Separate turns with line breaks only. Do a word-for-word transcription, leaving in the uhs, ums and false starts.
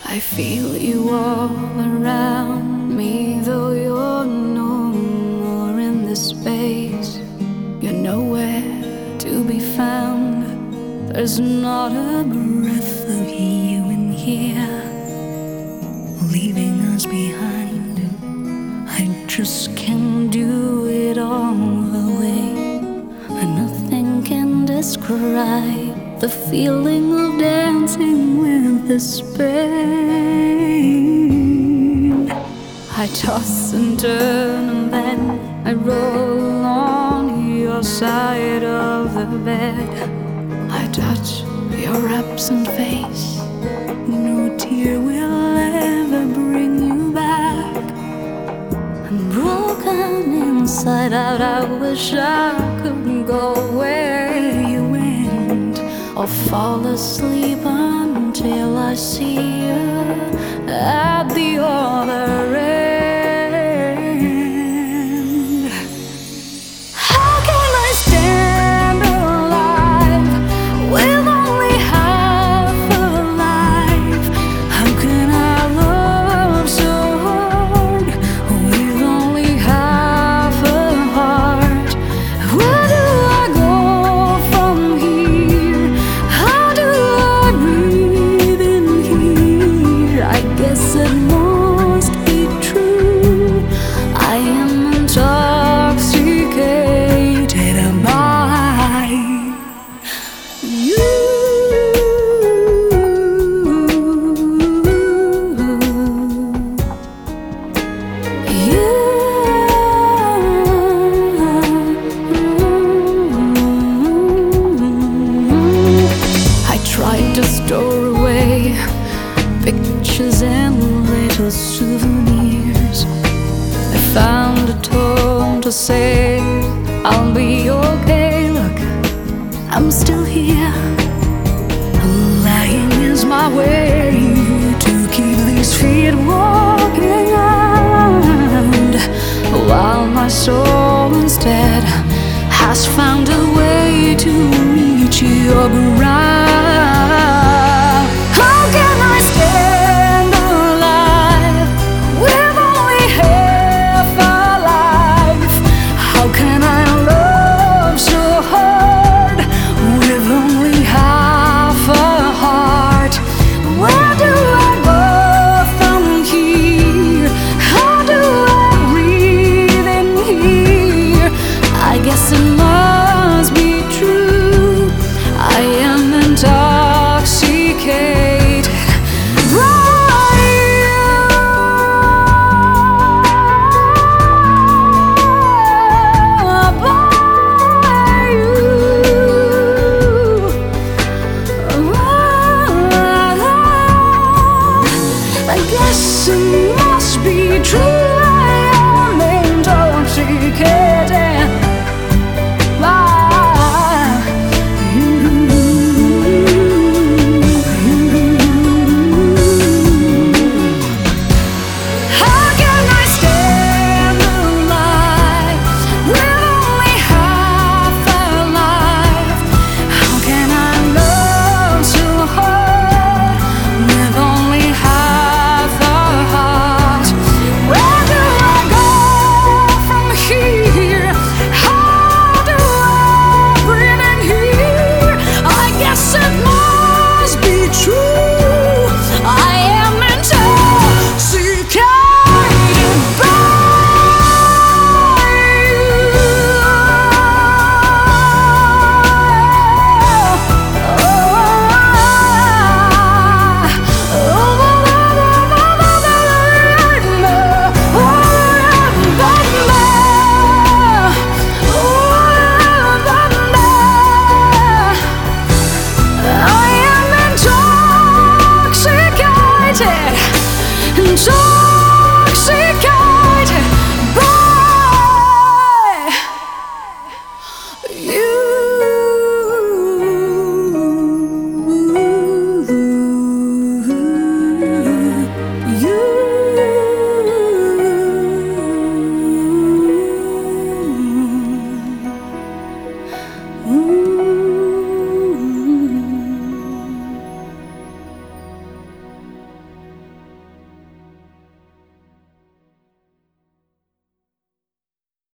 I feel you all around me, though you're no more in this space. You're nowhere to be found. There's not a breath of you in here, leaving us behind. I just can't do it all the way, and nothing can describe the feeling of dancing with this pain. I toss and turn and then I roll on your side of the bed. I touch your absent face. No tear will ever bring you back. I'm broken inside out. I wish I could go where you went, or fall asleep until I see you at the other end. How can I stand alive with only half a life? How can I love so hard with only half a heart? Where do I go from here? How do I breathe in here? I guess it must be true. I am intoxicated by you. You. I tried to store away pictures and little souvenirs. I found a tone to say I'll be okay. Look, I'm still here. Lying is my way to keep these feet walking around, while my soul instead has found a way to reach your ground.